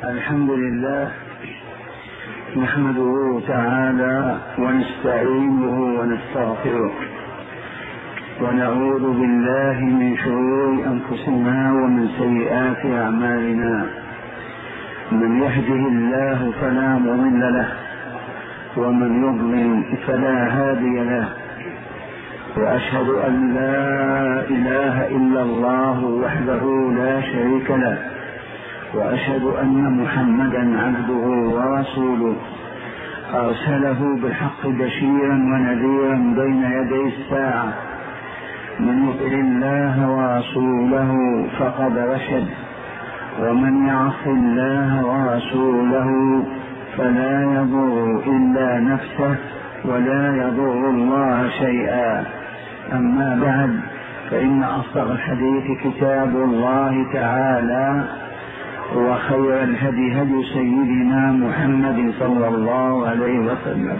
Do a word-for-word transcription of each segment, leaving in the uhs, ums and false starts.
الحمد لله نحمده تعالى ونستعينه ونستغفره ونعوذ بالله من شرور أنفسنا ومن سيئات أعمالنا. من يهده الله فلا مضل له ومن يضلل فلا هادي له، وأشهد أن لا إله إلا الله وحده لا شريك له، وأشهد أن محمدا عبده ورسوله أرسله بالحق بشيرا ونذيرا بين يدي الساعة. من يطع الله ورسوله فقد رشد، ومن يعص الله ورسوله فلا يضر إلا نفسه ولا يضر الله شيئا. أما بعد، فإن أصدق الحديث كتاب الله تعالى، وخير الهدي هدي سيدنا محمد صلى الله عليه وسلم،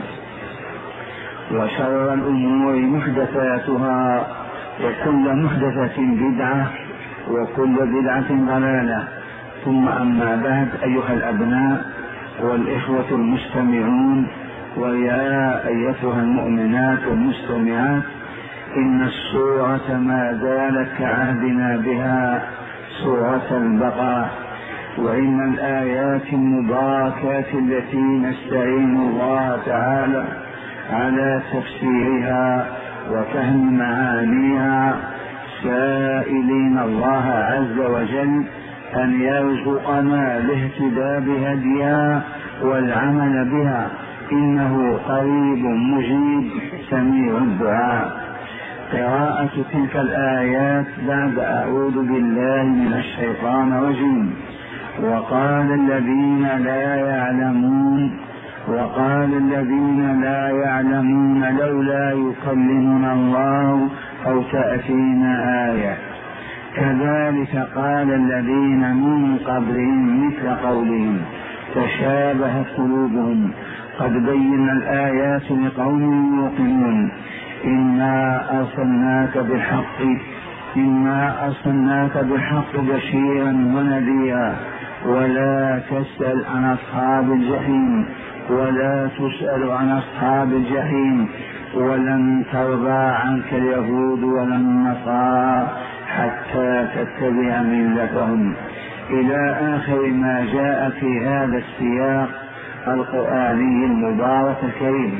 وشر الأمور محدثاتها، وكل محدثة بدعة، وكل بدعة ضلالة. ثم أما بعد، أيها الأبناء والإخوة المستمعون، ويا أيتها المؤمنات المستمعات، إن السورة ما زالت كعهدنا بها سورة البقرة، وإن الآيات المباركات التي نستعين الله تعالى على تفسيرها وفهم معانيها، سائلين الله عز وجل أن يرزقنا الاهتداء بهديها والعمل بها، إنه قريب مجيب سميع الدعاء. قراءة تلك الآيات بعد أعوذ بالله من الشيطان الرجيم. وقال الذين لا يعلمون وقال الذين لا يعلمون لولا يكلمنا الله أو تأتينا آية، كذلك قال الذين من قبلهم مثل قولهم تشابهت قلوبهم قد بينا الآيات لقوم يوقنون. إنا أرسلناك بالحق إنا أرسلناك بالحق بشيرا ونذيرا، ولا تسأل عن أصحاب الجحيم ولا تسأل عن أصحاب الجحيم ولن ترضى عنك اليهود ولا النصارى حتى تتبع ملتهم، إلى آخر ما جاء في هذا السياق القرآني المبارك الكريم.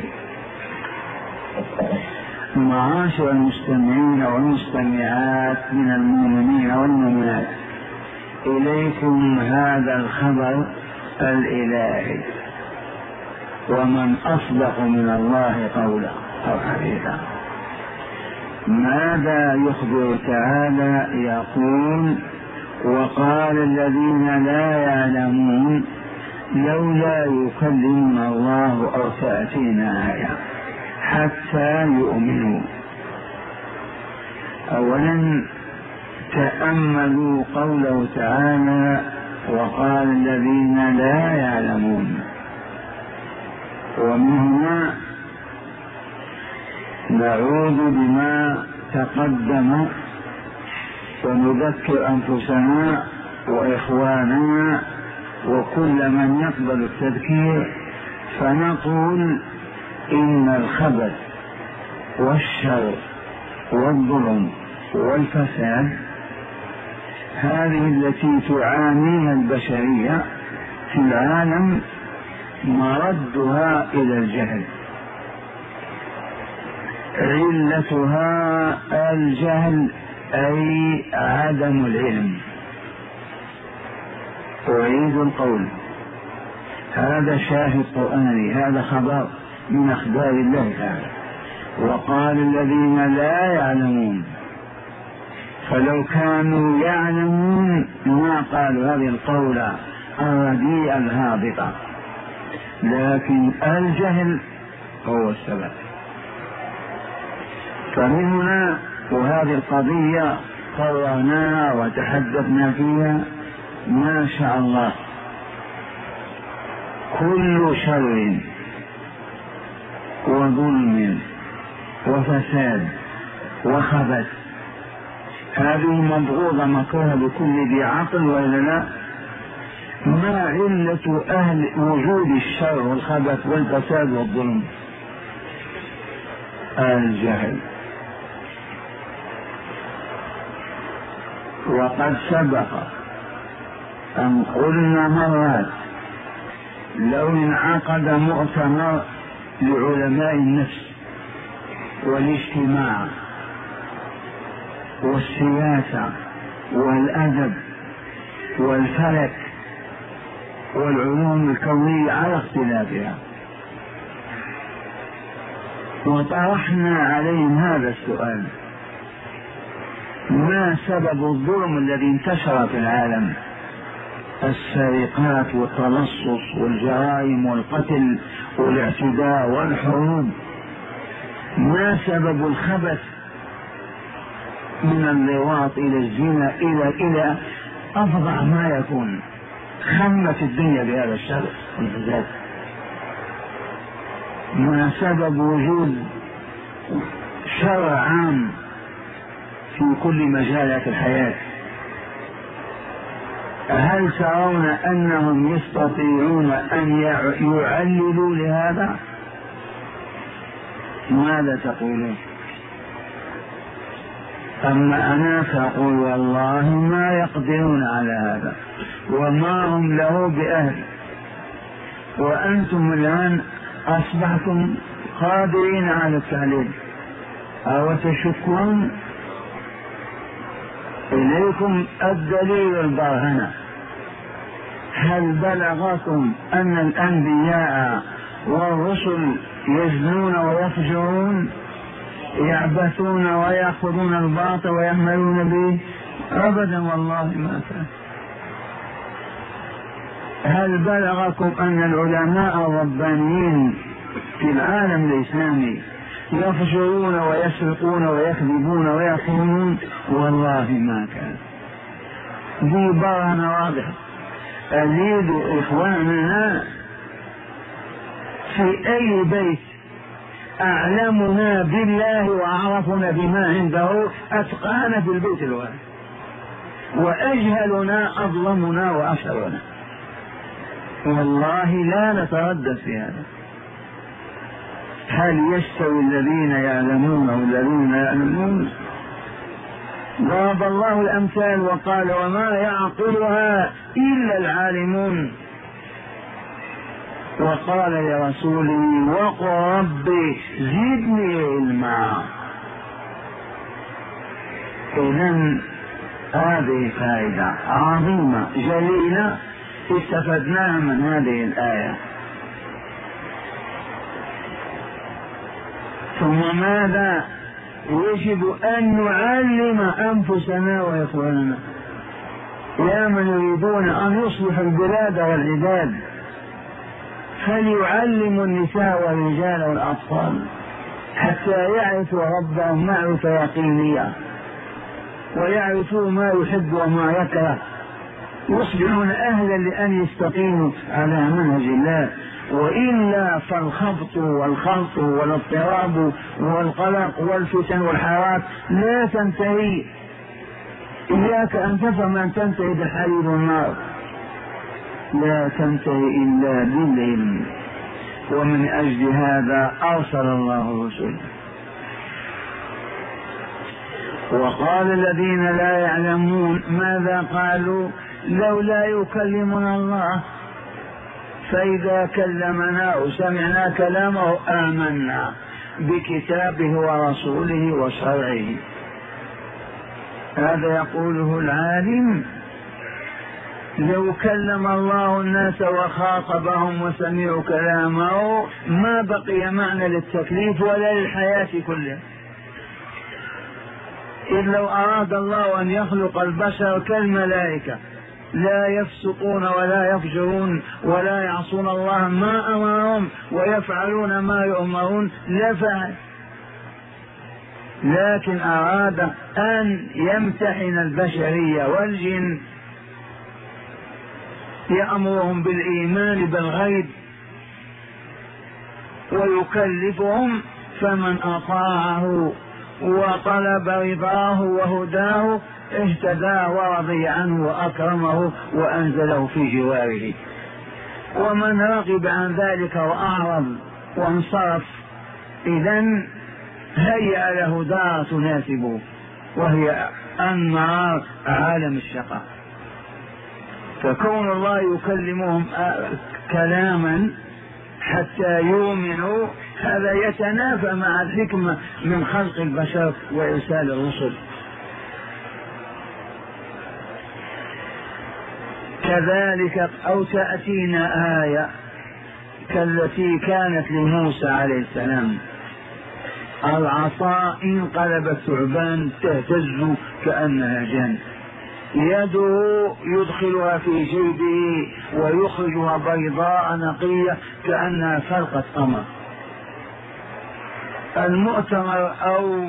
معاشر المستمعين والمستمعات من المؤمنين والمؤمنات، إليكم هذا الخبر الإلهي، ومن أصدق من الله قولا أو حديثا. ماذا يخبر تعالى؟ يقول: وقال الذين لا يعلمون لولا يكلمنا الله أو تأتينا آية حتى يؤمنوا. أولا تأملوا قوله تعالى: وقال الذين لا يعلمون. ومن هنا نعود بما تقدم ونذكر أنفسنا وإخواننا وكل من يقبل التذكير، فنقول إن الخبث والشر والظلم والفساد هذه التي تعانيها البشرية في العالم مردها إلى الجهل، علتها الجهل أي عدم العلم. أعيد القول، هذا شاهد قرآني، هذا خبر من أخبار الله تعالى. وقال الذين لا يعلمون، فلو كانوا يعلمون ما قالوا هذه القولة الرديئة الهابطة، لكن الجهل هو السبب. فمن هنا، وهذه القضية قررناها وتحدثنا فيها ما شاء الله، كل شر وظلم وفساد وخبث هذه مبغوضة مكروهة بكل ذي عقل، وإلا لا؟ ما علة أهل وجود الشر والخبث والفساد والظلم؟ الجهل. وقد سبق أن قلنا مرات لو انعقد مؤتمر لعلماء النفس والاجتماع والسياسة والأدب والفلك والعلوم الكونية على اختلافها، وطرحنا عليهم هذا السؤال: ما سبب الظلم الذي انتشر في العالم؟ السرقات والتلصص والجرائم والقتل والاعتداء والحروب. ما سبب الخبث من اللواط إلى الزنا إلى إلى أفظع ما يكون؟ خمت الدنيا بهذا الشر والفساد. ما سبب وجود شر عام في كل مجالات الحياة؟ هل ترون أنهم يستطيعون أن يعللوا لهذا؟ ماذا تقولون؟ أما أنا فأقول والله ما يقدرون على هذا وما هم له بأهل، وأنتم الآن أصبحتم قادرين على التعليل أو تشكون؟ إليكم الدليل البرهنة. هل بلغكم أن الأنبياء والرسل يزنون ويفجرون، يعبثون ويأخذون الباطل ويعملون به؟ أبدا والله ما كان. هل بلغكم أن العلماء الربانيين في العالم الإسلامي يفجرون ويسرقون ويكذبون ويخونون؟ والله ما كان. دي برهنة واضحة. أزيد إخواننا في أي بيت أعلمنا بالله وأعرفنا بما عنده أتقانا في البيت الواحد، وأجهلنا أظلمنا وأشرنا. والله لا نتردد في هذا. هل يستوي الذين يعلمون والذين لا يعلمون؟ ضرب الله الأمثال وقال: وما يعقلها إلا العالمون. وقال لرسوله: وقل ربي زدني علما. إذن هذه فائدة عظيمة جليلة استفدناها من هذه الآية. ثم ماذا؟ يجب أن نعلم أنفسنا وإخواننا، يا من يريدون أن يصلحوا البلاد والعباد، فليعلموا النساء والرجال والأطفال حتى يعرفوا ربهم معرفة يقينية، ويعرفوا ما يحب وما يكره، يصبحون أهلا لأن يستقيموا على منهج الله. وإلا فالخبط والخلط والاضطراب والقلق والفتن والحارات لا تنتهي. إياك أن تفهم أن تنتهي بالحرير والنار، لا تنتهي إلا بالعلم. ومن أجل هذا أرسل الله الرسل. وقال الذين لا يعلمون ماذا قالوا؟ لولا يكلمنا الله، فإذا كلمنا وسمعنا كلامه آمنا بكتابه ورسوله وشرعه. هذا يقوله العالم. لو كلم الله الناس وخاطبهم وسمعوا كلامه ما بقي معنى للتكليف ولا للحياة كلها. إذ لو أراد الله أن يخلق البشر كالملائكة لا يفسقون ولا يفجرون ولا يعصون الله ما أمرهم ويفعلون ما يؤمرون لفعل، لكن أراد أن يمتحن البشرية والجن، يأمرهم بالإيمان بالغيب ويكلفهم، فمن أطاعه وطلب رضاه وهداه اهتدى ورضي عنه وأكرمه وأنزله في جواره. ومن رغب عن ذلك وأعرض وانصرف إذن هيأ له دار تناسبه، وهي النار عالم الشقاء. فكون الله يكلمهم كلاما حتى يؤمنوا هذا يتنافى مع الحكمة من خلق البشر وإرسال الرسل. كذلك أو تأتينا آية كالتي كانت لموسى عليه السلام، العصا انقلبت ثعبان تهتز كأنها جن، يده يدخلها في جيبه ويخرجها بيضاء نقية كأنها فرقة قمر. المؤتمر أو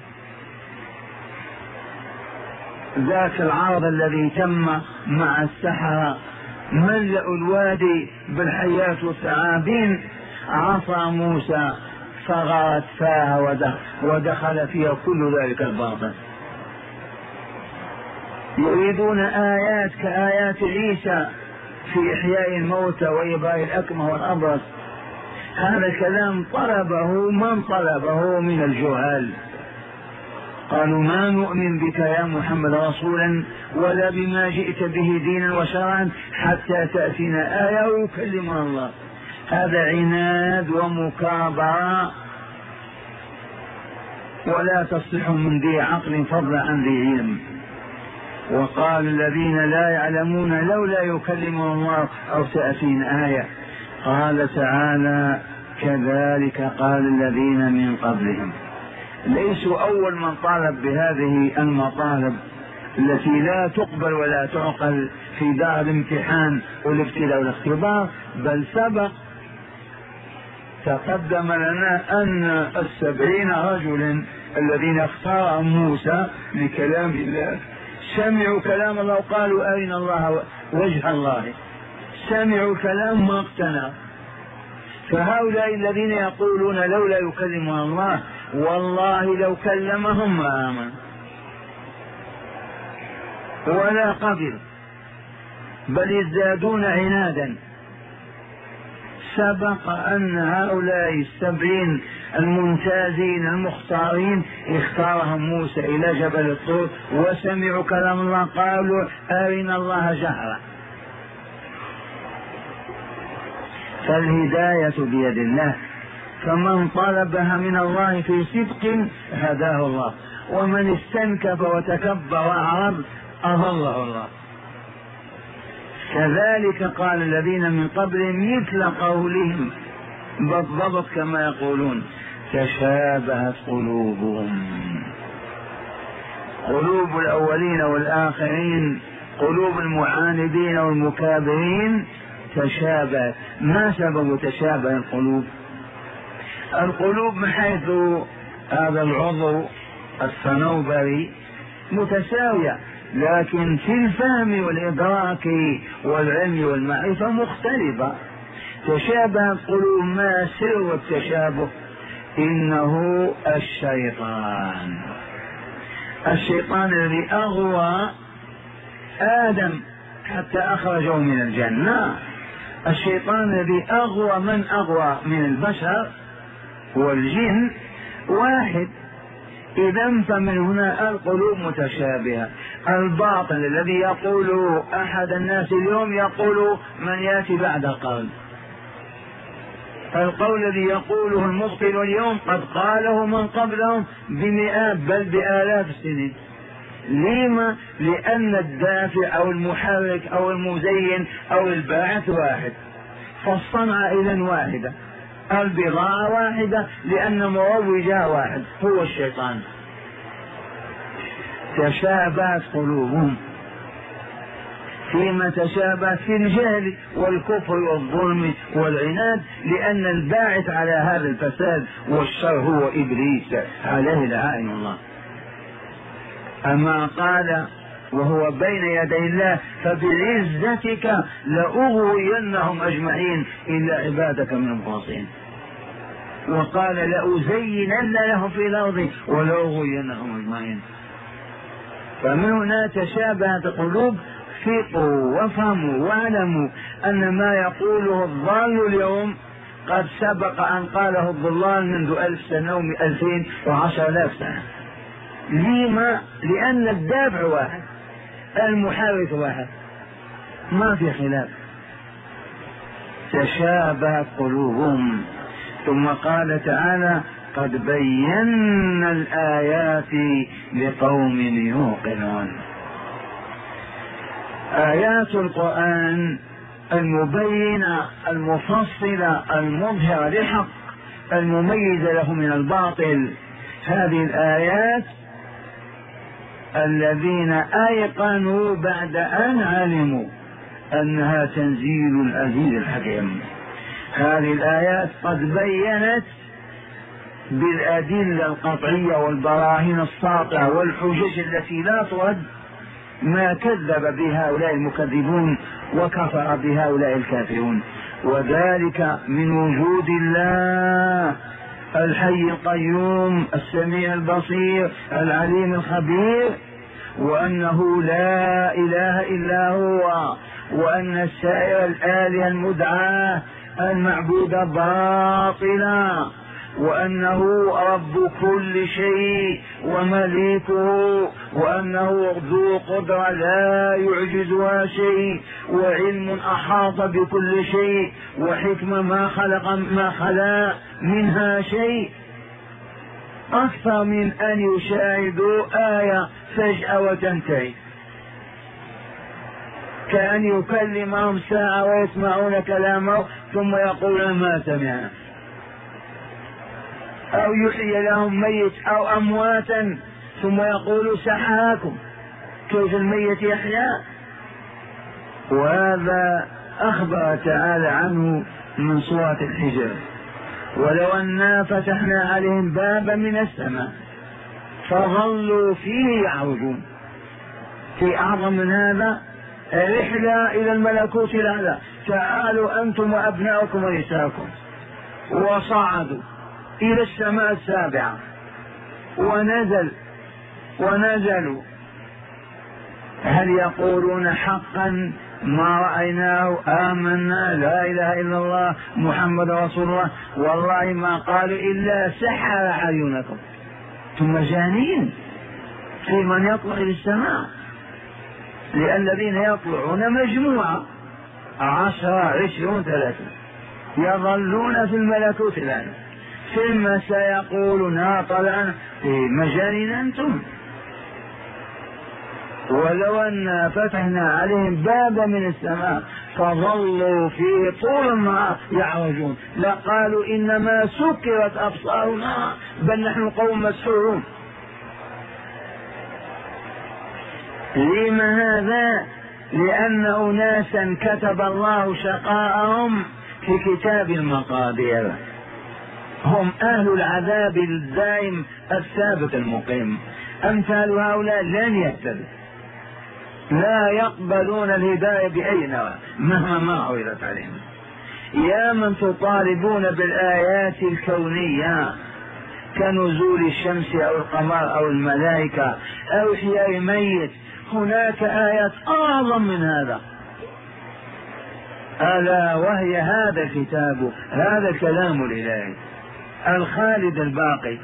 ذاك العرض الذي تم مع السحرة ملأوا الوادي بالحياة والثعابين، عصا موسى فغرت فاها ودخل فيها كل ذلك الباطل. يريدون آيات كآيات عيسى في إحياء الموتى وإبراء الأكمه والأبرص. هذا الكلام طلبه من طلبه من الجهال، قالوا ما نؤمن بك يا محمد رسولا ولا بما جئت به دينا وشرعا حتى تأتينا آية ويكلمنا الله. هذا عناد ومكابرة ولا تصلح من ذي عقل فضلا عن ذي علم. وقال الذين لا يعلمون لولا يكلمنا الله أو تأتينا آية. قال تعالى كذلك قال الذين من قبلهم. ليسوا أول من طالب بهذه المطالب التي لا تقبل ولا تعقل في دار الامتحان والابتلاء والاختبار، بل سبق تقدم لنا أن السبعين رجلا الذين اختارهم موسى لكلام الله سمعوا كلام الله وقالوا أرنا الله وجه الله، سمعوا كلام ما اقتنعوا. فهؤلاء الذين يقولون لولا يكلمنا الله والله لو كلمهم ما آمن ولا قبل، بل يزدادون عنادا. سبق أن هؤلاء السبعين الممتازين المختارين اختارهم موسى إلى جبل الطور وسمعوا كلام الله قالوا أرنا الله جهرا. فالهداية بيد الله، فمن طلبها من الله في صدق هداه الله، ومن استنكف وتكبر وأعرض أضله الله. كذلك قال الذين من قبلهم مثل قولهم بالضبط كما يقولون تشابهت قلوبهم. قلوب الأولين والآخرين، قلوب المعاندين والمكابرين تشابه. ما سبب تشابه القلوب؟ القلوب من حيث هذا العضو الصنوبري متساوية، لكن في الفهم والإدراك والعلم والمعرفة مختلفة. تشابه القلوب. ما سر التشابه؟ إنه الشيطان. الشيطان الذي أغوى آدم حتى أخرجه من الجنة، الشيطان الذي أغوى من أغوى من البشر والجن واحد. إذا فمن هنا القلوب متشابهة. الباطل الذي يقول أحد الناس اليوم يقول من يأتي بعد قرن، القول الذي يقوله المبطل اليوم قد قاله من قبلهم بمئات بل بآلاف السنين. لما؟ لأن الدافع أو المحرك أو المزين أو الباعث واحد، فالصنعة إذن واحدة، البضاعة واحدة، لأن مروجها واحد هو الشيطان. تشابهت قلوبهم. فيما تشابه في الجهل والكفر والظلم والعناد، لأن الباعث على هذا الفساد والشر هو إبليس عليه لعائن الله. أما قال وهو بين يدي الله فبعزتك لأغوينهم أجمعين إلا عبادك من المخلصين. وقال لأزينن لهم في الأرض ولأغوينهم أجمعين. فمن هنا تشابهت القلوب. فقوا وافهموا واعلموا أن ما يقوله الضال اليوم قد سبق أن قاله الضلال منذ ألف سنة وألفين وعشر آلاف سنة. لما؟ لأن الدافع واحد، المحرك واحد، ما في خلاف. تشابهت قلوبهم. ثم قال تعالى: قد بينا الآيات لقوم يوقنون. آيات القرآن المبينة المفصلة المظهرة للحق المميزة له من الباطل. هذه الآيات الذين أيقنوا بعد أن علموا أنها تنزيل العزيز الحكيم. هذه الآيات قد بينت بالأدلة القطعية والبراهين الساطعة والحجج التي لا ترد ما كذب بها هؤلاء المكذبون وكفر بها هؤلاء الكافرون، وذلك من وجود الله الحي القيوم السميع البصير العليم الخبير، وأنه لا إله إلا هو، وأن سائر الآلهة المدعاة المعبودة باطلا، وأنه رب كل شيء ومليكه، وأنه ذو قدرة لا يعجزها شيء، وعلم أحاط بكل شيء، وحكمة ما خلق ما خلا منها شيء، أكثر من أن يشاهدوا آية فجأة وتنتهي، كأن يكلمهم ساعة ويسمعون كلامه ثم يقولون ما سمعنا، أو يحيي لهم ميت أو أمواتا ثم يقول سحاكم، كيف الميت يحيا؟ وهذا أخبر تعالى عنه من سورة الحجر: ولو أنا فتحنا عليهم بابا من السماء فظلوا فيه يعرجون. في أعظم من هذا رحلة إلى الملكوت الأعلى، تعالوا أنتم وأبناؤكم ونساءكم، وصعدوا إلى السماء السابعة ونزل ونزلوا. هل يقولون حقا ما رأيناه آمنا لا إله إلا الله محمد رسول الله؟ والله ما قالوا إلا سحر أعينكم. ثم جانين في من يطلع إلى السماء، لأن الذين يطلعون مجموعة عشرة عشرون ثلاثة يظلون في الملكوت الآن، ثم سيقولون طلعنا في مجانين أنتم. ولو أن فتحنا عليهم بابا من السماء فظلوا فيه طول النهار يعرجون لقالوا إنما سكرت أبصارنا بل نحن قوم مسحورون. لما هذا؟ لأن أناسا كتب الله شقاءهم في كتاب المقادير، هم أهل العذاب الدائم الثابت المقيم. أمثال هؤلاء لن يهتدوا، لا يقبلون الهداية بأي نوع مهما ما عرضت عليهم. يا من تطالبون بالآيات الكونية كنزول الشمس أو القمر أو الملائكة أو إحياء الميت، هناك آيات أعظم من هذا، ألا وهي هذا الكتاب، هذا الكلام الإلهي الخالد الباقي.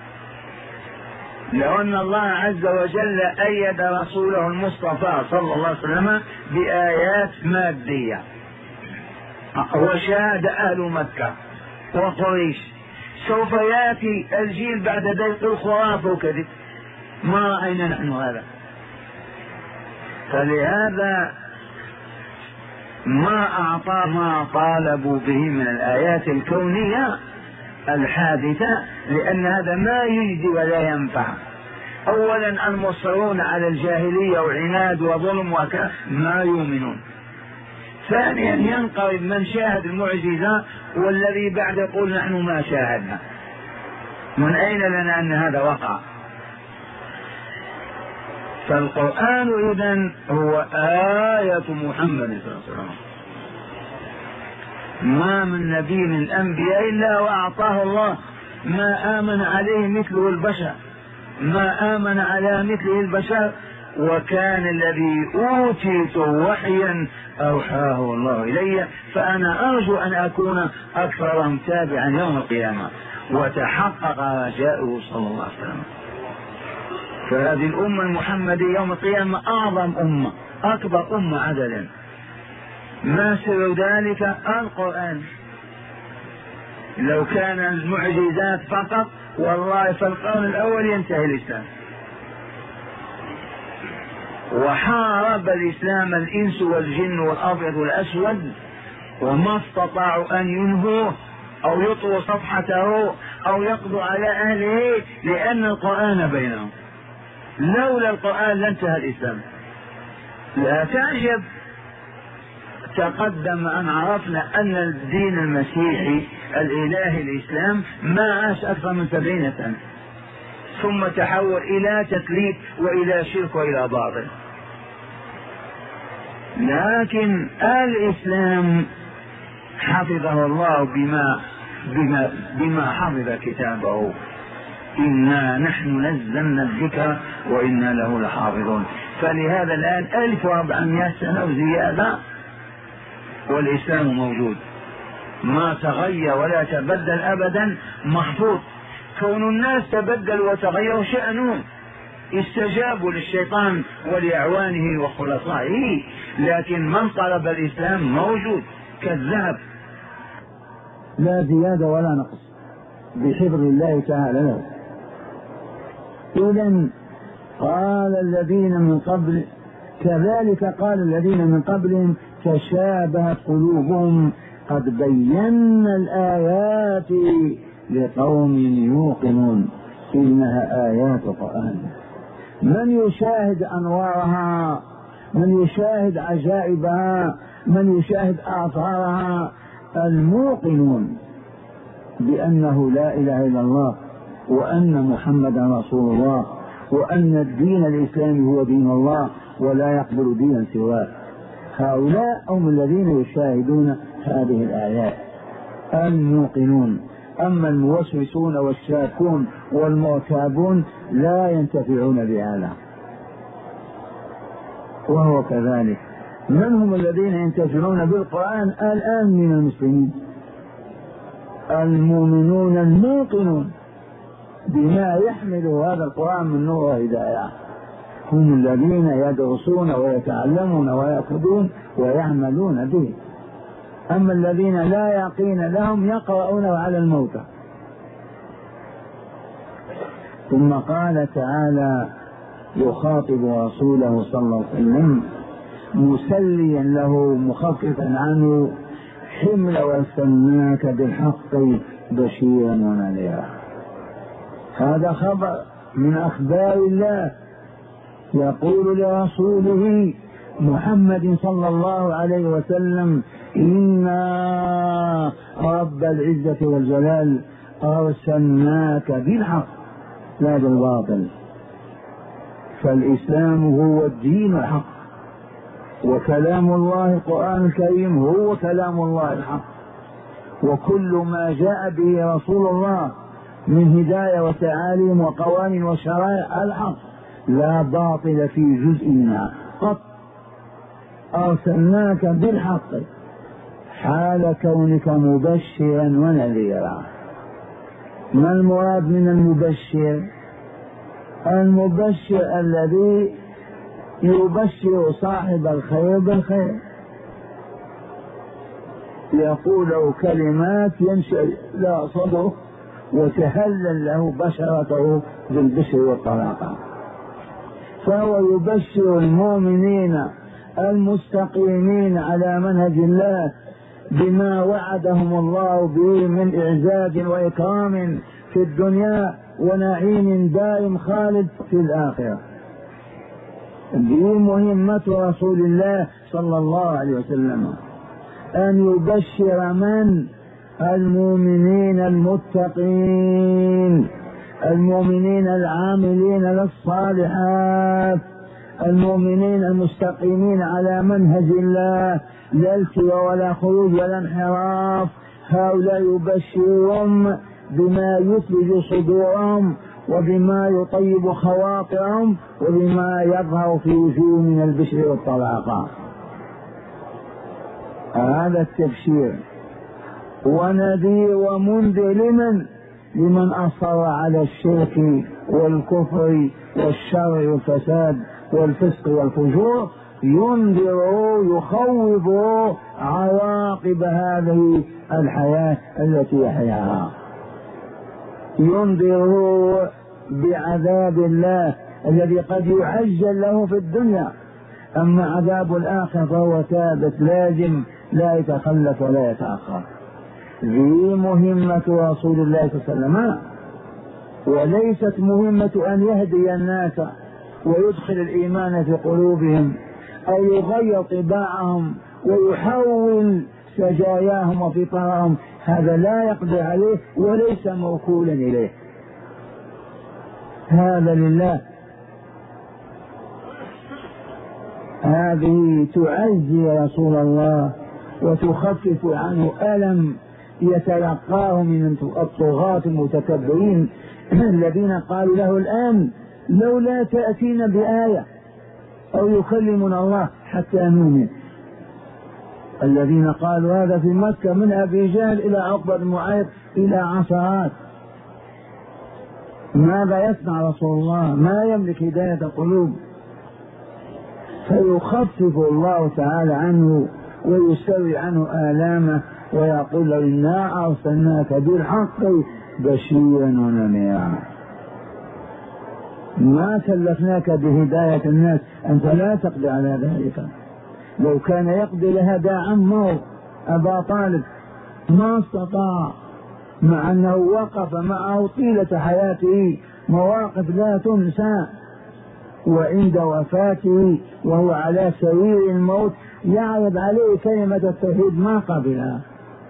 لو أن الله عز وجل أيد رسوله المصطفى صلى الله عليه وسلم بآيات مادية وشاهد أهل مكة وقريش، سوف يأتي الجيل بعد ذلك الخرافة وكذب، ما رأينا نحن هذا. فلهذا ما أعطى ما طالبوا به من الآيات الكونية الحادثة، لأن هذا ما يجدي ولا ينفع. أولا المصرون على الجاهلية وعناد وظلم وكذا ما يؤمنون. ثانيا ينقرض من شاهد المعجزة والذي بعد يقول نحن ما شاهدنا، من أين لنا أن هذا وقع؟ فالقرآن إذن هو آية محمد صلى الله عليه وسلم. ما من نبي من الأنبياء إلا وأعطاه الله ما آمن عليه مثله البشر، ما آمن على مثله البشر وكان الذي أوتيت وحيا أوحاه الله إلي، فأنا أرجو أن أكون أكثرهم تابعا يوم القيامة. وتحقق رجاؤه صلى الله عليه وسلم. فهذه الأمة المحمدية يوم القيامة أعظم أمة، أكبر أمة عددا. ما سر ذلك؟ القرآن. لو كان المعجزات فقط والله في القرن الأول ينتهي الإسلام. وحارب الإسلام الإنس والجن والأبيض والأسود وما استطاعوا أن ينهوه أو يطوا صفحته أو يقضوا على أهله، لأن القرآن بينهم. لولا القرآن لانتهى الإسلام. لا تعجب، تقدم أن عرفنا أن الدين المسيحي الإلهي الإسلام ما عاش أكثر من سبعين سنة، ثم تحول إلى تكليف وإلى شرك وإلى باطل. لكن الإسلام حفظه الله بما بما, بما حفظ كتابه. إنا نحن نزلنا الذكر وإنا له لحافظون. فلهذا الآن ألف وأربعمائة سنة وزيادة والإسلام موجود، ما تغير ولا تبدل أبدا، محفوظ. كون الناس تبدلوا وتغيروا شأنهم، استجابوا للشيطان ولأعوانه وخلصائه، لكن من طلب الإسلام موجود كالذهب، لا زيادة ولا نقص بحفظ الله تعالى له. إذن قال الذين من قبل كذلك قال الذين من قبلهم تشابهت قلوبهم قد بينا الآيات لقوم يوقنون إنها آيات قرآن. من يشاهد أنوارها، من يشاهد عجائبها، من يشاهد آثارها، الموقنون بأنه لا إله إلا الله وأن محمدا رسول الله وأن الدين الإسلامي هو دين الله ولا يقبل دينا سواه. هؤلاء هم الذين يشاهدون هذه الآيات الموقنون. أما الموسوسون والشاكون والمرتابون لا ينتفعون بهذا. وهو كذلك. من هم الذين ينتفعون بالقرآن الآن من المسلمين؟ المؤمنون الموقنون بما يحمل هذا القرآن من نور وهداية، هم الذين يدرسون ويتعلمون ويأخذون ويعملون به. أما الذين لا يقين لهم يقرؤون على الموتى. ثم قال تعالى يخاطب رسوله صلى الله عليه وسلم مسليا له مخففا عنه حمل وارسلناك بالحق بشيرا ونذيرا. هذا خبر من أخبار الله يقول لرسوله محمد صلى الله عليه وسلم إنا رب العزة والجلال أرسلناك بالحق لا بالباطل. فالإسلام هو الدين الحق، وكلام الله القرآن الكريم هو كلام الله الحق، وكل ما جاء به رسول الله من هداية وتعاليم وقوانين وشرائع الحق لا باطل في جزء منها قط. أرسلناك بالحق حال كونك مبشرا ونذيرا. ما المراد من المبشر؟ المبشر الذي يبشر صاحب الخير بالخير، يقول له كلمات ينشئ له صدره وتهلل له بشرته بالبشر والطلاقة. فهو يبشر المؤمنين المستقيمين على منهج الله بما وعدهم الله به من إعزاز وإكرام في الدنيا ونعيم دائم خالد في الآخرة. دي مهمة رسول الله صلى الله عليه وسلم، أن يبشر من؟ المؤمنين المتقين، المؤمنين العاملين للصالحات، المؤمنين المستقيمين على منهج الله لا التواء ولا خروج ولا انحراف. هؤلاء يبشرهم بما يثلج صدورهم وبما يطيب خواطرهم وبما يظهر في وجوه من البشر والطلاقة. هذا التبشير ونذير ومنذر لمن لمن أصر على الشرك والكفر والشر والفساد والفسق والفجور، ينذر يخوف عواقب هذه الحياة التي يحياها، ينذر بعذاب الله الذي قد يعجل له في الدنيا، أما عذاب الآخرة فهو ثابت لازم لا يتخلف ولا يتأخر. ذي مهمة رسول الله صلى الله عليه وسلم، وليست مهمة أن يهدي الناس ويدخل الإيمان في قلوبهم أو يغير طباعهم ويحول سجاياهم وفطرهم، هذا لا يقدر عليه وليس موكولا إليه، هذا لله. هذه تعزي رسول الله وتخفف عنه ألم يتلقاه من الطغاة المتكبرين الذين قالوا له الآن لولا تأتينا بآية أو يكلمنا الله حتى نؤمن. الذين قالوا هذا في مكة من أبي جهل إلى عقبة بن معيط إلى عشرات. ماذا يصنع رسول الله؟ ما يملك هداية القلوب، فيخفف الله تعالى عنه ويسوي عنه آلامه ويقول له إنا أرسلناك بالحق بشيرا ونذيرا، ما كلفناك بهداية الناس، أنت لا تقدر على ذلك. لو كان يقضي لهدى عمه أبا طالب ما استطاع، مع أنه وقف معه طيلة حياته مواقف لا تنسى، وعند وفاته وهو على سرير الموت يعرض عليه كلمة التوحيد ما قبلها.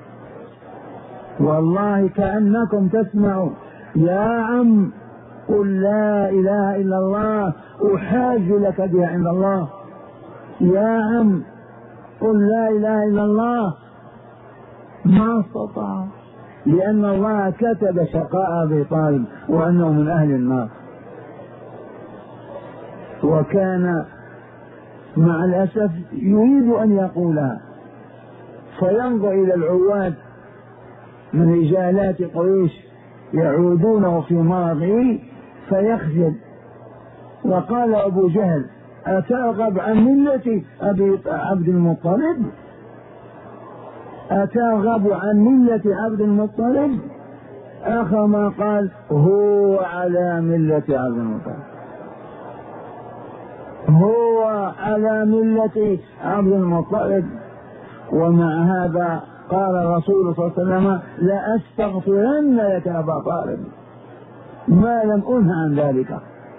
والله كأنكم تسمعوا يا عم قل لا إله إلا الله أحاج لك بها عند الله، يا عم قل لا إله إلا الله، ما استطاع، لأن الله كتب شقاء أبي طالب وأنه من أهل النار. وكان مع الأسف يريد أن يقولها، فينظر إلى العواد من رجالات قريش يعودونه في مرضه فيخجل، وقال أبو جهل أترغب عن ملة أبي عبد المطلب؟ أترغب عن ملة عبد المطلب؟ آخر ما قال هو على ملة عبد المطلب، هو على ملة عبد المطلب. ومع هذا قال الرسول صلى الله عليه وسلم لأستغفرن لك أبا طالب ما لم أنه عن ذلك،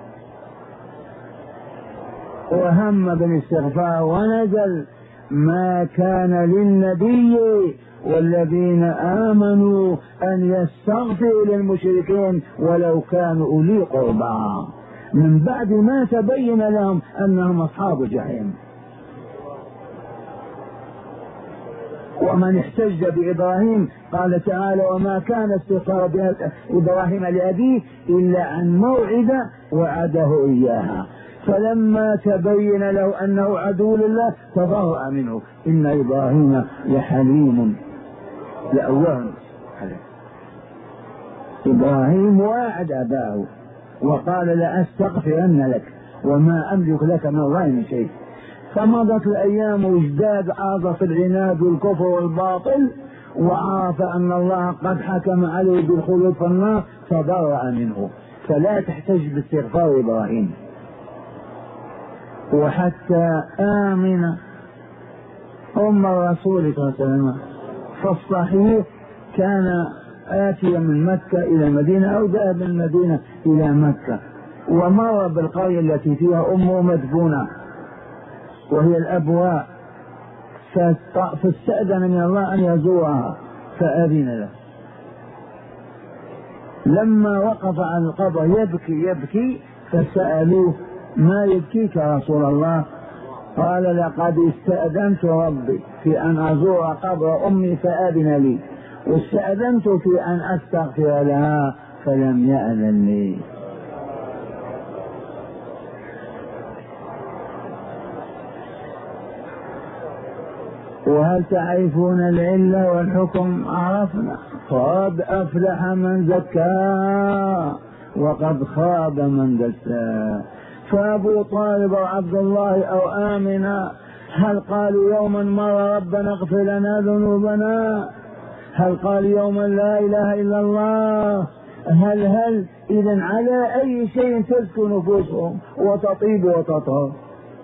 وهم بالاستغفار ونزل ما كان للنبي والذين آمنوا أن يستغفروا للمشركين ولو كانوا أولي قربى من بعد ما تبين لهم أنهم أصحاب الجحيم. ومن احتج بإبراهيم قال تعالى وما كان استغفار إبراهيم لأبيه إلا عن موعدة وعده إياها، فلما تبين له أنه عدو لله تبرأ منه، إن إبراهيم لحليم لأواه. إبراهيم واعد أباه وقال لأستغفرن لك وما أملك لك من الله من شيء. فمضت الأيام وازداد عاض في العناد والكفر والباطل، وعرف أن الله قد حكم عليه بالخلود في النار فبرأ منه. فلا تحتج باستغفار إبراهيم. وحتى آمن أم الرسول صلى الله عليه وسلم فالصحيح كان آتيا من مكة إلى المدينة أو ذهب من المدينة إلى مكة، ومر بالقرية التي فيها أمه مدفونة وهي الأبواء، فاستأذن من الله أن يزورها فأذن له. لما وقف عن القبر يبكي يبكي فسألوه ما يبكيك يا رسول الله؟ قال لقد استأذنت ربي في أن أزور قبر أمي فأذن لي، واستأذنت في أن أستغفر لها فلم يأذن لي. وهل تعرفون العلة والحكم؟ عرفنا. قد أفلح من زكاها وقد خاب من دساها. فأبو طالب وعبد الله أو آمنة هل قالوا يوما مر ربنا اغفر لنا ذنوبنا؟ هل قال يوما لا إله إلا الله؟ هل هل إذن على أي شيء تزكو نفوسهم وتطيب وتطهر؟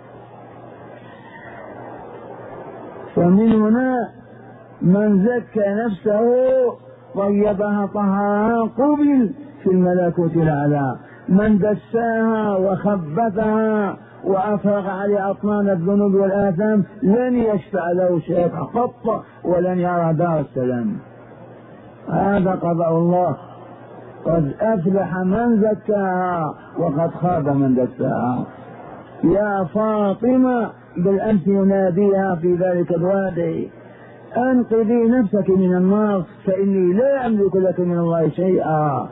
فمن هنا من زكى نفسه طيبها طهرها قبل في الملكوت الأعلى، من دساها وخبثها وأفرغ على أطنان الذنوب والآثام لن يشفع له شيء قط ولن يرى دار السلام. هذا قضاء الله. قد أفلح من زكاها وقد خاب من دساها. يا فاطمة بالأمس يناديها في ذلك الوادي أنقذي نفسك من النار فإني لا أملك لك من الله شيئا.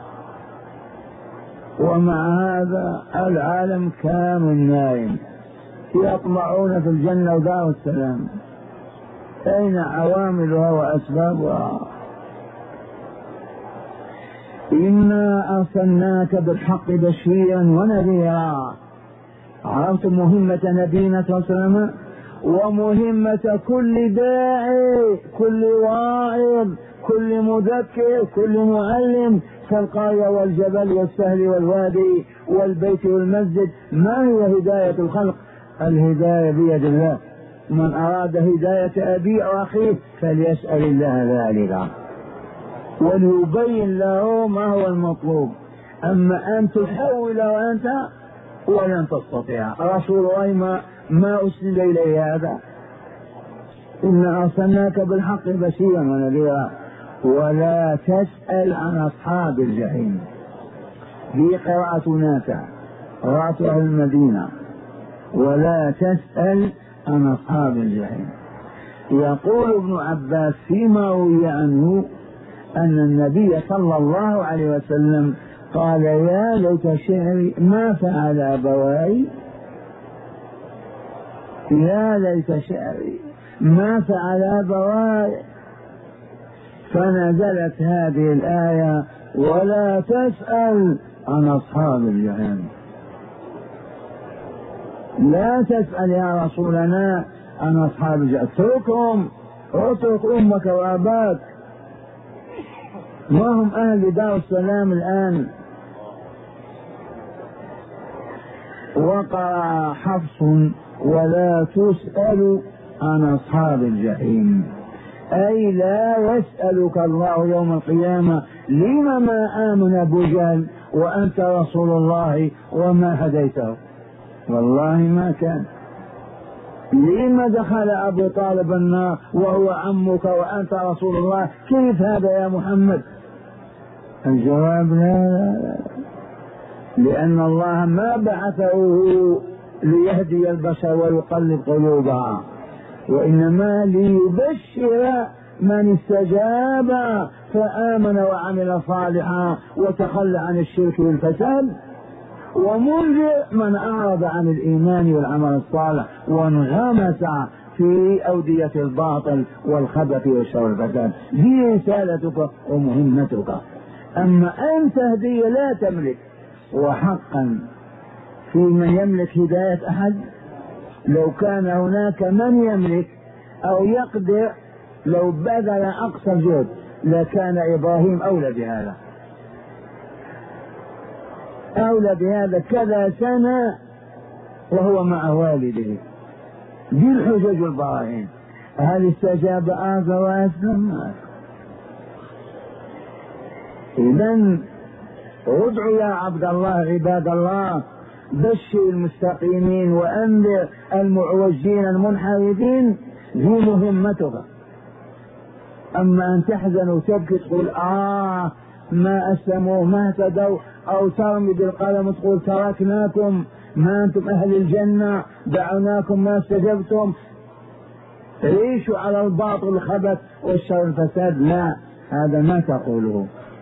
ومع هذا العالم كامل نائم يطمعون في الجنة ودار السلام. أين عواملها وأسبابها؟ إنا أرسلناك بالحق بشيرا ونذيرا. عرفتم مهمة نبينا صلى الله عليه وسلم ومهمة كل داعي، كل واعظ، كل مذكر، كل معلم، كالقرية والجبل والسهل والوادي والبيت والمسجد. ما هي هداية الخلق؟ الهداية بيد الله. من أراد هداية أبيه أو أخيه فليسأل الله ذلك وليبين له ما هو المطلوب. أما أن تحول وأنت ولن تستطيع. رسول الله ما, ما أسند إليه هذا. إنا أرسلناك بالحق بشيرا ونذيرا ولا تسأل عن أصحاب الجحيم. في قراءة نافع قراءة أهل المدينة ولا تسأل عن أصحاب الجحيم. يقول ابن عباس فيما روي عنه أن النبي صلى الله عليه وسلم قال يا ليت شعري ما فعل أبواي، يا ليت شعري ما فعل أبواي. فنزلت هذه الآية ولا تسأل عن أصحاب الجحيم. لا تسأل يا رسولنا عن أصحاب الجحيم، اتركهم، اترك أمك وأباك، ما هم أهل دار السلام الآن. وقع حفص ولا تسأل عن أصحاب الجحيم، أي لا يسألك الله يوم القيامة لما ما آمن أبو جهل وأنت رسول الله وما هديته، والله ما كان. لما دخل أبو طالب النار وهو عمك وأنت رسول الله؟ كيف هذا يا محمد؟ الجواب لا لا لا، لأن الله ما بعثه ليهدي البشر ويقلب قلوبها، وإنما ليبشر من استجاب فآمن وعمل صالحا وتخلى عن الشرك والفساد، ومنذر من أعرض عن الإيمان والعمل الصالح وانغمس في أودية الباطل والخبث والشر والفساد. دي رسالتك ومهمتك. أما أن تهدي لا تملك. وحقا في من يملك هداية أحد؟ لو كان هناك من يملك أو يقدر لو بذل أقصى جهد لكان إبراهيم أولى بهذا، أولى بهذا كذا سنة وهو مع والده. دي الحجج البراهين. هل استجاب آذر وأسلم؟ إذن ادعوا يا عبد الله عباد الله، بشر المستقيمين وأنذر المعوجين المنحرفين، دي مهمتك. أما أن تحزن وتبكي تقول آه ما أسلموا ما اهتدوا، أو ترمي بالقلم تقول تركناكم ما أنتم أهل الجنة دعوناكم ما استجبتم، عيشوا على الباطل الخبث والشر الفساد، لا، هذا ما تقوله.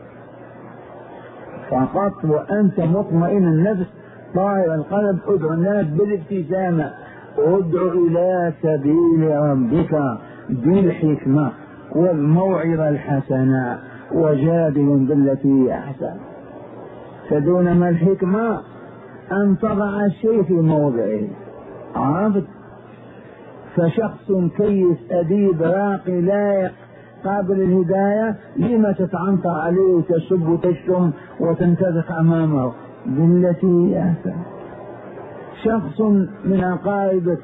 فقط وأنت مطمئن النفس طاهر القلب ادعو الناس بالابتسامة، ادعو إلى سبيل ربك بالحكمة والموعظة الحسنة وجادل بالتي هي أحسن. فدون ما الحكمة أن تضع الشيء في موضعه. عرفت؟ فشخص كيس أديب راقي لا قابل الهداية لما تتعنطر عليه وتسب وتشتم وتنتفخ أمامه؟ بالتي هي أحسن. شخص من أقاربك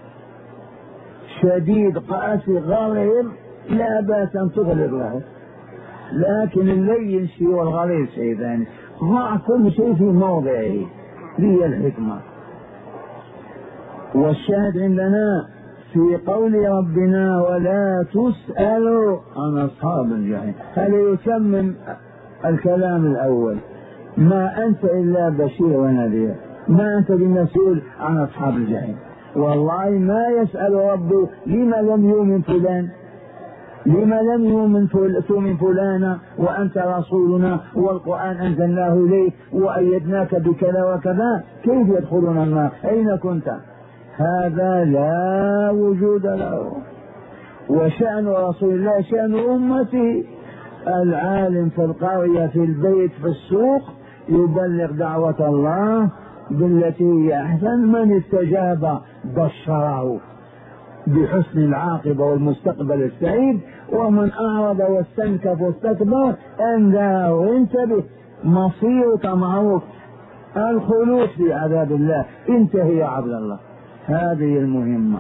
شديد قاسي غليظ لا بأس أن تغلظ له، لكن اللين شيء والغليظ شيء ثاني. ضع كل شيء في موضعه، هي الحكمة. والشاهد عندنا في قول ربنا ولا تسألوا عن أصحاب الجحيم. هل يتمم الكلام الأول؟ ما أنت إلا بشير ونذير، ما أنت بمسؤول عن أصحاب الجحيم. والله ما يسأل ربه لما لم يؤمن فلان، لما لم يؤمن تؤمن فلانا وأنت رسولنا والقرآن أنزلناه إليك وأيدناك بكذا وكذا، كيف يدخلون النار؟ أين كنت؟ هذا لا وجود له. وشأن رسول الله شأن أمتي، العالم في القرية في البيت في السوق يبلغ دعوة الله بالتي هي أحسن، من استجاب بشره بحسن العاقبة والمستقبل السعيد، ومن أعرض واستنكف واستكبر أنذره. انتبه، مصيرك معروف، الخلود في عذاب الله. انتهي يا عبد الله، هذه المهمة.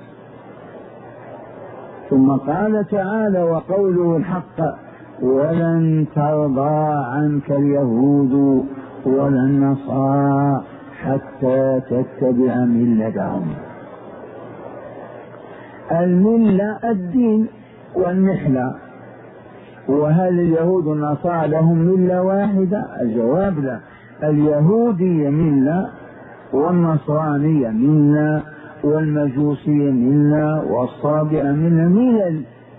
ثم قال تعالى وقوله الحق ولن ترضى عنك اليهود ولا النصارى حتى تتبع ملتهم. الملة الدين والنحلة. وهل اليهود والنصارى لهم ملة واحدة؟ الجواب لا، اليهودية ملة والنصرانية ملة والمجوسية ملة والصابئة ملة ملل.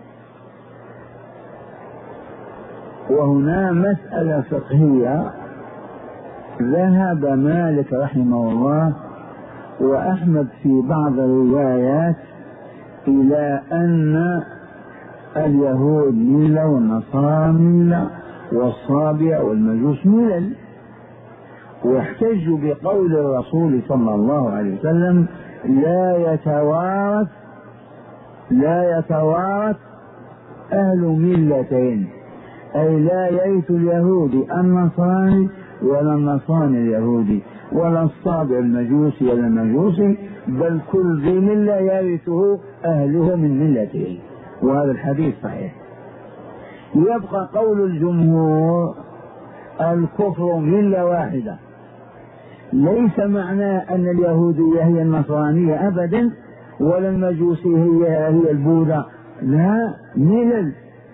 وهنا مسألة فقهية ذهب مالك رحمه الله وأحمد في بعض الروايات إلى أن اليهود ملة والنصارى ملة والصابئة والمجوس ملل، واحتجوا بقول الرسول صلى الله عليه وسلم لا يتوارث لا يتوارث أهل ملتين، أي لا يرث اليهودي النصراني ولا النصراني اليهودي ولا الصابئ المجوسي ولا المجوسي، بل كل ذي ملة يرثه أهله من ملته. وهذا الحديث صحيح. يبقى قول الجمهور الكفر ملة واحدة، ليس معناه أن اليهودية هي النصرانية أبدا ولا المجوسي هي هي البوذا، لا، ملل.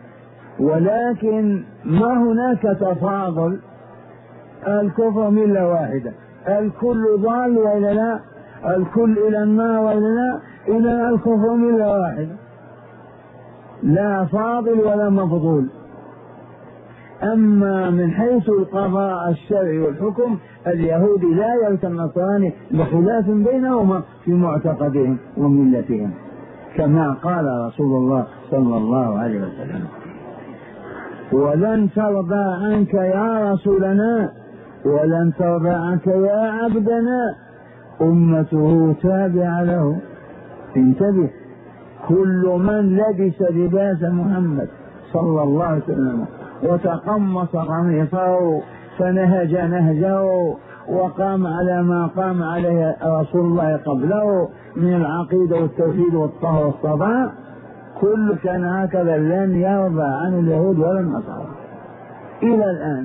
ولكن ما هناك تفاضل، الكفر ملة واحدة، الكل ضال ولا لا؟ الكل إلى النار ولا لا؟ إذا الكفر ملة واحدة، لا فاضل ولا مفضول. أما من حيث القضاء الشرعي والحكم اليهودي لا يرث النصراني لخلاف بينهما في معتقدهم وملتهم، كما قال رسول الله صلى الله عليه وسلم ولن ترضى عنك يا رسولنا ولن ترضى عنك يا عبدنا أمته تابعة له. انتبه، كل من لبس لباس محمد صلى الله عليه وسلم وتقمص قميصه فنهج نهجه وقام على ما قام عليه رسول الله قبله من العقيدة والتوحيد والطهر والصفاء، كل كان هكذا لن يرضى عن اليهود ولا النصارى إلى الآن.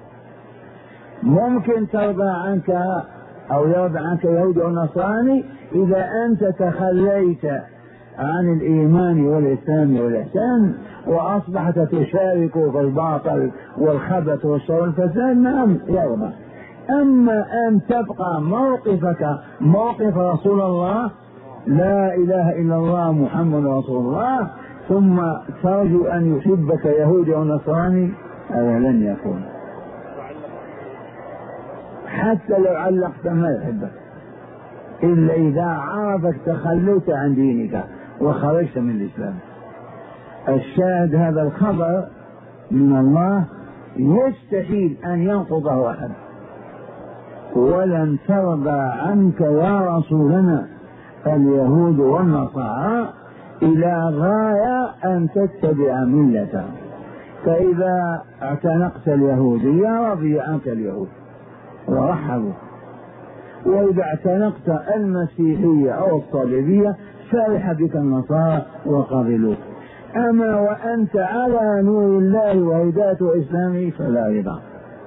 ممكن ترضى عنك أو يرضى عنك يهودي أو نصراني إذا أنت تخليت عن الإيمان والإسلام والإحسان وأصبحت تشارك في الباطل والخبث والشر والفساد، نعم يرضى. أما أن تبقى موقفك موقف رسول الله لا إله إلا الله محمد رسول الله ثم ترجو أن يحبك يهودي أو نصراني، هذا لن يكون. حتى لو علقت ما يحبك إلا إذا عرفك تخليت عن دينك وخرجت من الإسلام. الشاهد هذا الخبر من الله يستحيل أن ينقضه أحد. ولن ترضى عنك يا رسولنا اليهود والنصارى إلى غاية أن تتبع ملتهم، فإذا اعتنقت اليهودية رضي عنك اليهود ورحبوا، وإذا اعتنقت المسيحية أو الصليبية فرح بك النصارى وقبلوك. أما وأنت على نور الله وهداية إسلامه فلا رضا.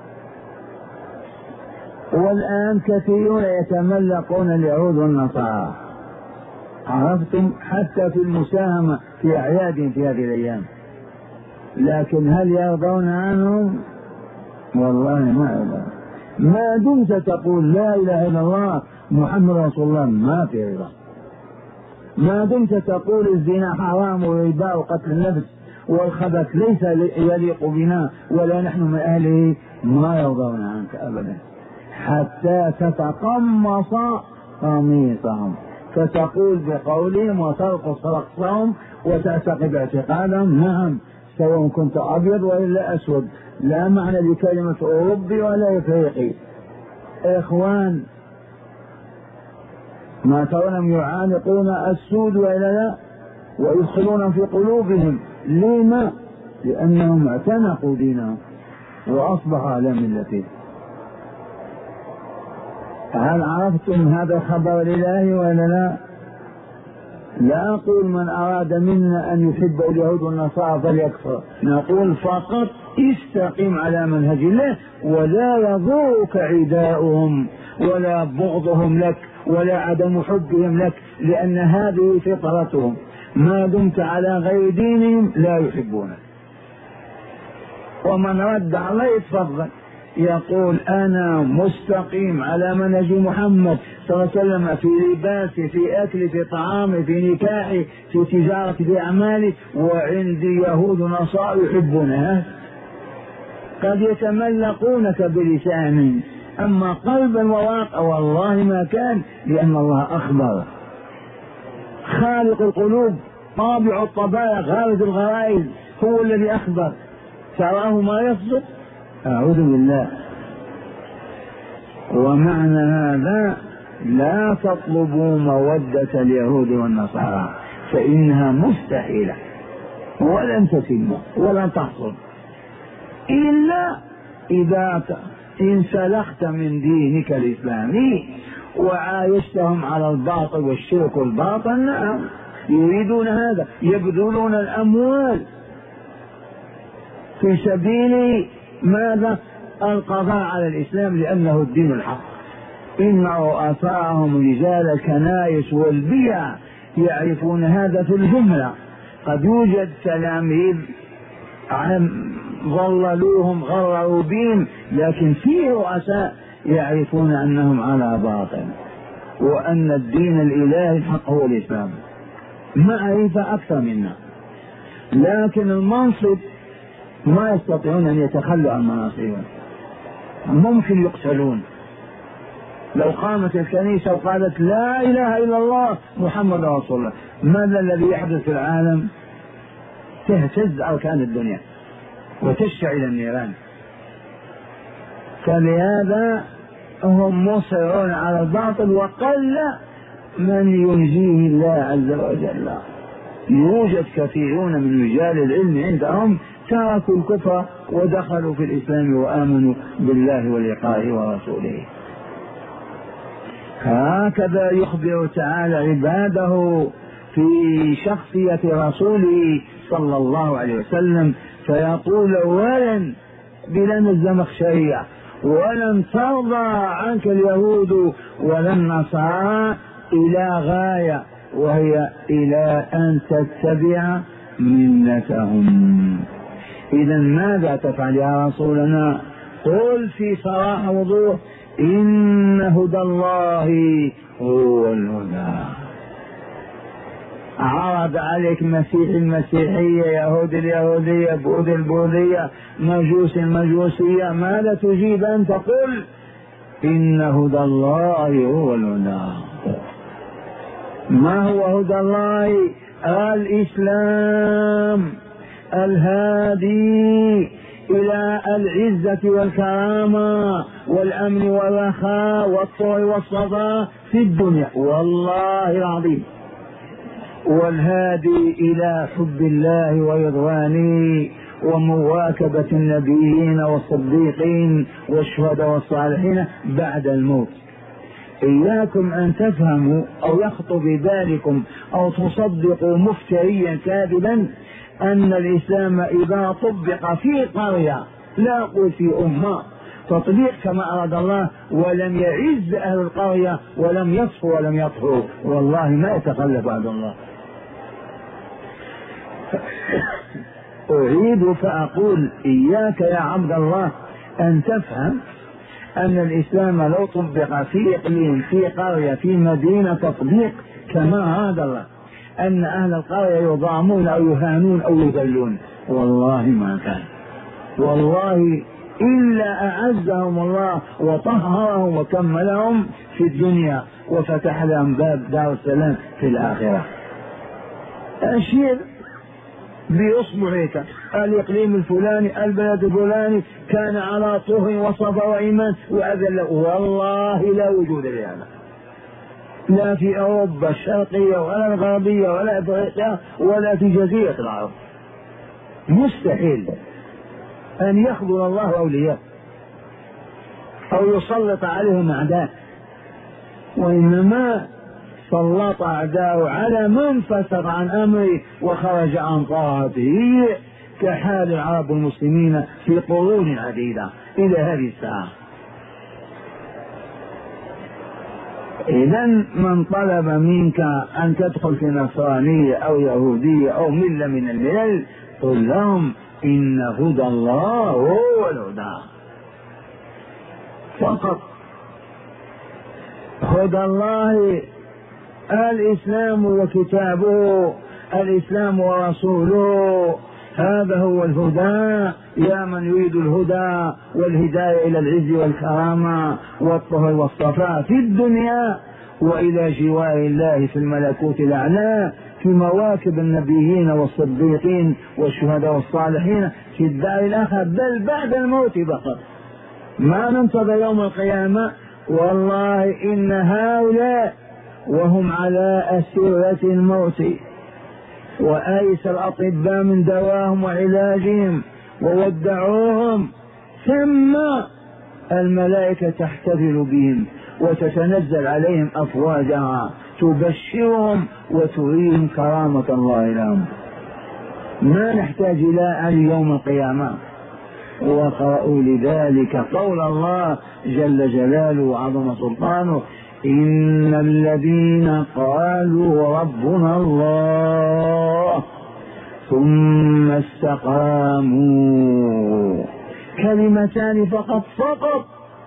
والآن كثيرون يتملقون اليهود والنصارى، عرفتم، حتى في المساهمة في أعياد في هذه الأيام، لكن هل يرضون عنهم؟ والله ما يرضون. ما دمت تقول لا إله إلا الله محمد رسول الله ما في رضا. ما دمت تقول الزنا حرام والربا وقتل النفس والخبث ليس يليق بنا ولا نحن من أهله ما يرضون عنك أبدا، حتى تتقمص قميصهم فتقول بقولهم وترقص رقصهم وتعتقد اعتقادهم. نعم، سواء كنت أبيض وإلا أسود، لا معنى لكلمة أوروبي ولا إفريقي. إخوان، ما ترونهم يعانقون السود وإلا لا، ويدخلون في قلوبهم. لما؟ لأنهم اعتنقوا دينهم وأصبحوا على ملته. هل عرفتم هذا خبر الإلهي ولا لا؟ لا أقول من أراد منا أن يحب اليهود والنصارى فليكفر، نقول فقط استقم على منهج الله ولا يضرك عداؤهم ولا بغضهم لك ولا عدم حبهم لك، لأن هذه فطرتهم. ما دمت على غير دينهم لا يحبونك. ومن رد عليه يتفضل يقول أنا مستقيم على منهج محمد صلى الله عليه وسلم في لباسي في أكلي في طعامي في نكاحي في تجارتي في أعمالي، وعندي يهود ونصارى يحبونها. قد يتملقونك بلسان، أما قلبا وواقع والله ما كان، لأن الله أخبر خالق القلوب طابع الطبائع غالب الغرائز هو الذي أخبر. تراه ما يصدق؟ أعوذ بالله. ومعنى هذا لا تطلبوا مودة اليهود والنصارى فإنها مستحيلة ولن تتم ولن تحصل إلا إذا انسلخت من دينك الإسلامي وعايشتهم على الباطل والشرك والباطل. نعم، يريدون هذا، يبذلون الأموال في سبيل ماذا؟ القضاء على الإسلام لأنه الدين الحق. إن رؤساءهم رجال الكنائس والبيع يعرفون هذا في الجملة. قد يوجد تلاميذ ضللوهم غرروا بهم، لكن في رؤساء يعرفون أنهم على باطل وأن الدين الإلهي الحق هو الإسلام. معرفة أكثر منا، لكن المنصب ما يستطيعون أن يتخلوا عن مناصبهم، ممكن يقتلون. لو قامت الكنيسة وقالت لا إله إلا الله محمد رسول الله، ماذا الذي يحدث في العالم؟ تهتز أركان الدنيا وتشتعل النيران. فلهذا هم مصرون على الباطل، وقل من ينجيه الله عز وجل. يوجد كثيرون من رجال العلم عندهم تركوا الكفر ودخلوا في الإسلام وآمنوا بالله ولقائه ورسوله. هكذا يخبر تعالى عباده في شخصية رسوله صلى الله عليه وسلم، فيقول ولن بلن الزمخشرية ولن ترضى عنك اليهود ولا النصارى إلى غاية، وهي إلى أن تتبع ملتهم. إذا ماذا تفعل يا رسولنا؟ قل في صراحة وضوح إن هدى الله هو الهدى. عرض عليك مسيح المسيحية، يهود اليهودية، بوذي البوذية، مجوس المجوسية، ماذا تجيب أن تقول إن هدى الله هو الهدى. ما هو هدى الله؟ الإسلام. الهادي إلى العزة والكرامة والأمن والرخاء والطهر والصفاء في الدنيا والله العظيم، والهادي إلى حب الله ورضوانه ومواكبة النبيين والصديقين والشهداء والصالحين بعد الموت. إياكم أن تفهموا أو يخطر بذلكم أو تصدقوا مفتريا كاذبا أن الإسلام إذا طبق في قرية، لا أقول في أمة، تطبيق كما أراد الله ولم يعز أهل القرية ولم يصفوا ولم يطهروا، والله ما يتخلف عن الله. أعيد فأقول إياك يا عبد الله أن تفهم أن الإسلام لو طبق في إقليم في قرية في مدينة تطبيق كما أراد الله أن أهل القرية يضامون أو يهانون أو يذلون، والله ما كان، والله إلا أعزهم الله وطهرهم وكملهم في الدنيا وفتح لهم باب دار السلام في الآخرة. أشير بإصبعك الإقليم الفلاني البلد الفلاني كان على طهر وصفا وإيمان وأذل، والله لا وجود لهذا لا في أوروبا الشرقية ولا الغربية ولا أفريقيا ولا في جزيرة العرب. مستحيل أن يخذل الله أولياء أو يسلط عليهم أعداء، وإنما سلط أعداءه على من فسق عن أمره وخرج عن طاعته كحال العرب المسلمين في قرون عديدة إلى هذه الساعة. إذا من طلب منك أن تدخل في نصرانية أو يهودية أو ملة من الملل قل لهم إن هدى الله هو الهدى فقط. هدى الله الإسلام وكتابه، الإسلام ورسوله، هذا هو الهدى. يا من يريد الهدى والهداية إلى العز والكرامة والطهر والصفاء في الدنيا وإلى جوار الله في الملكوت الأعلى في مواكب النبيين والصديقين والشهداء والصالحين في الدار الآخرة، بل بعد الموت فقط، ما ننتظر يوم القيامة. والله إن هؤلاء وهم على أسرة الموت وآيس الأطباء من دواهم وعلاجهم وودعوهم ثم الملائكة تحتفل بهم وتتنزل عليهم أفواجها تبشرهم وتريهم كرامة الله لهم. ما نحتاج إلى يوم القيامة. وقرأوا لذلك قول الله جل جلاله وعظم سلطانه إن الذين قالوا ربنا الله ثم استقاموا، كلمتان فقط فقط،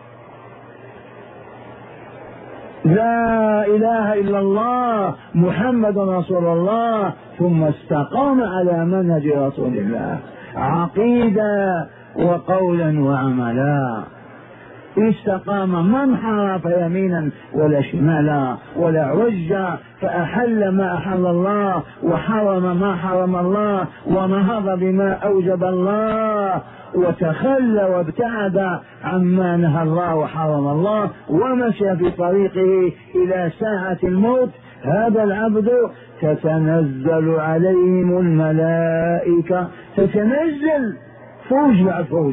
لا إله إلا الله محمد رسول الله، ثم استقام على منهج رسول الله عقيدة وقولا وعملا. استقام من حرف يمينا ولا شمالا ولا عوجا، فأحل ما أحل الله وحرم ما حرم الله ونهض بما أوجب الله وتخلى وابتعد عما نهى الله وحرم الله ومشى في طريقه إلى ساعة الموت. هذا العبد تتنزل عليهم الملائكة، تتنزل فوج بعد فوج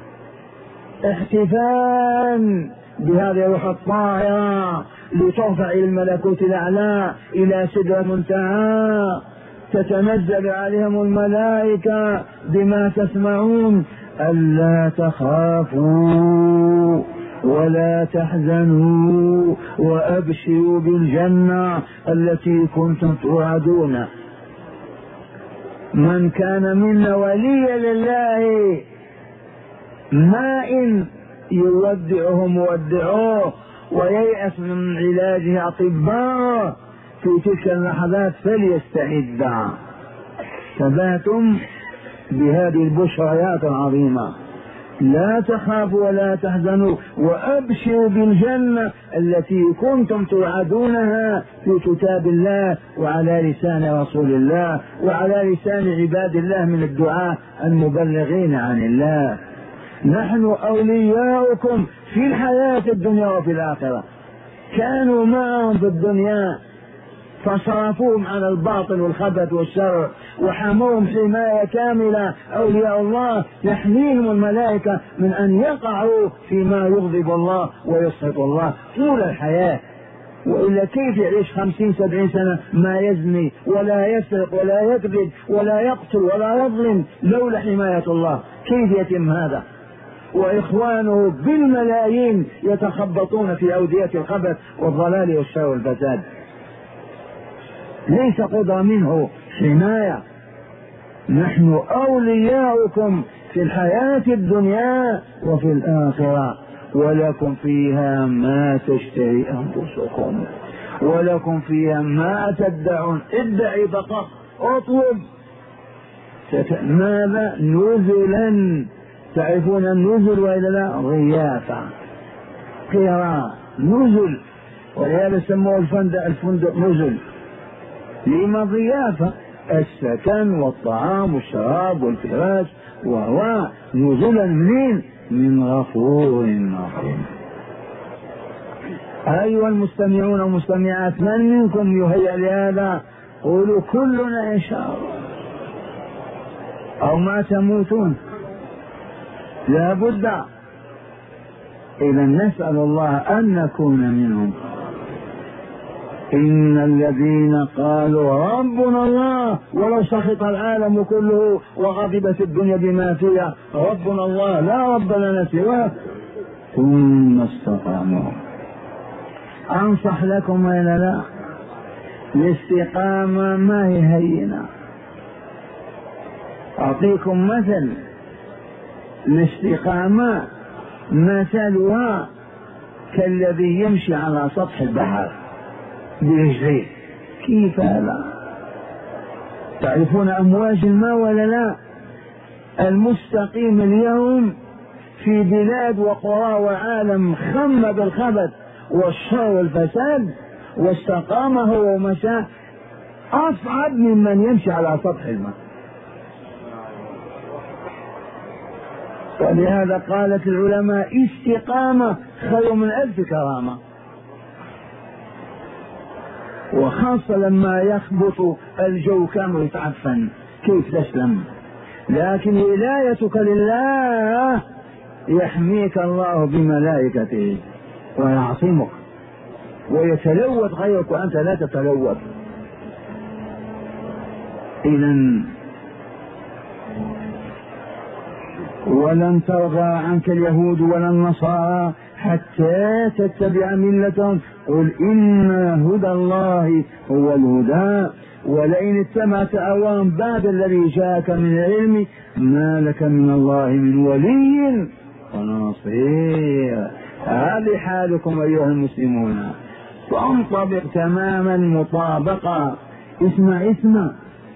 احتفال بهذه الروح الطاهرة لترفع إلى الملكوت الأعلى إلى سدرة المنتهى. تتنزل عليهم الملائكة بما تسمعون ألا تخافوا ولا تحزنوا وأبشروا بالجنة التي كنتم توعدون. من كان منا وليا لله ما إن يودعه مودعوه وييأس من علاجه أطباء في تلك اللحظات فليستعد. تباتم بهذه البشريات العظيمة لا تخافوا ولا تحزنوا وأبشروا بالجنة التي كنتم توعدونها في كتاب الله وعلى لسان رسول الله وعلى لسان عباد الله من الدعاة المبلغين عن الله. نحن أولياؤكم في الحياة الدنيا وفي الآخرة. كانوا معهم في الدنيا فصرفوهم على الباطل والخبث والشر وحموهم حماية كاملة. أولياء الله يحميهم الملائكة من أن يقعوا فيما يغضب الله ويسخط الله طول الحياة. وإلا كيف يعيش خمسين سبعين سنة ما يزني ولا يسرق ولا يكذب ولا يقتل ولا يظلم لولا حماية الله؟ كيف يتم هذا؟ وإخوانه بالملايين يتخبطون في أودية الخبث والضلال والشر والفساد. ليس قضى منه حماية. نحن أولياؤكم في الحياة الدنيا وفي الآخرة، ولكم فيها ما تشتهي أنفسكم ولكم فيها ما تدعون. ادعي فقط، اطلب. ماذا؟ نزلا. تعرفون النزل وإلا لا؟ ضيافة، قراء، نزل. ولهذا سموه الفندق الفندق نزل. لما ضيافة؟ السكن والطعام والشراب والفراش، وهو نزلا منين؟ من غفور رحيم. أيها المستمعون والمستمعات، من منكم يهيأ لهذا؟ قولوا كلنا إن شاء الله، أو ما تموتون لا بد. إذا نسأل الله أن نكون منهم. إن الذين قالوا ربنا الله ولو سخط العالم كله وغضبت الدنيا بما فيها، ربنا الله لا رب لنا سواه، ثم استقاموا. أنصح لكم وإلا لا؟ الاستقامة ما هي هينة. أعطيكم مثل. الاستقامة مثلها كالذي يمشي على سطح البحر برجليه. كيف هذا؟ تعرفون أمواج الماء ولا لا؟ المستقيم اليوم في بلاد وقرى وعالم خم بالخبث والشر والفساد واستقام هو ومشى أصعب ممن يمشي على سطح الماء. ولهذا قالت العلماء استقامة خير من ألف كرامة. وخاصة لما يخبط الجو كامل يتعفن كيف تسلم. لكن ولايتك لله يحميك الله بملائكته ويعصمك ويتلوث غيرك وأنت لا تتلوث. إذن ولن ترضى عنك اليهود ولا النصارى حتى تتبع ملتهم. قل إن هدى الله هو الهدى ولئن اتبعت أهواءهم بعد الذي جاءك من العلم ما لك من الله من ولي ونصير. هذه حالكم أيها المسلمون، تنطبق تماما مطابقة. اسمع اسمع.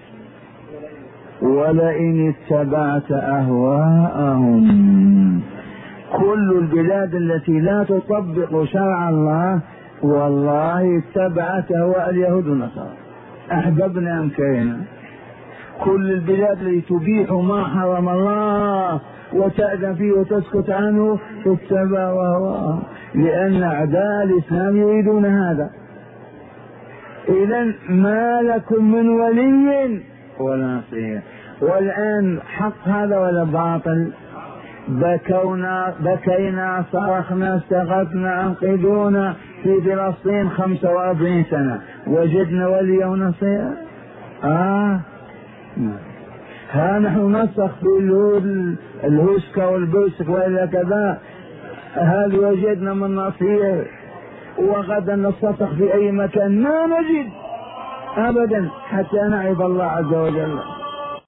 ولئن اتبعت أهواءهم، كل البلاد التي لا تطبق شرع الله والله اتبعت أهواء اليهود والنصارى، أحببنا أم كرهنا. كل البلاد التي تبيح ما حرم الله وتأذن فيه وتسكت عنه تتبع أهواءهم، لأن أعداء الإسلام يريدون هذا. إذن ما لكم من ولي ولا نصير. والآن حق هذا ولا باطل؟ بكونا بكينا صرخنا استغثنا انقذونا في فلسطين خمسة وأربعين سنة، وجدنا وليا ونصير؟ آه ها نحن نسخ في الهوسكا والبوسك وإلا كذا، هل وجدنا من نصير؟ وغدا نستطخ في أي مكان ما نجد أبدا حتى نعرف الله عز وجل.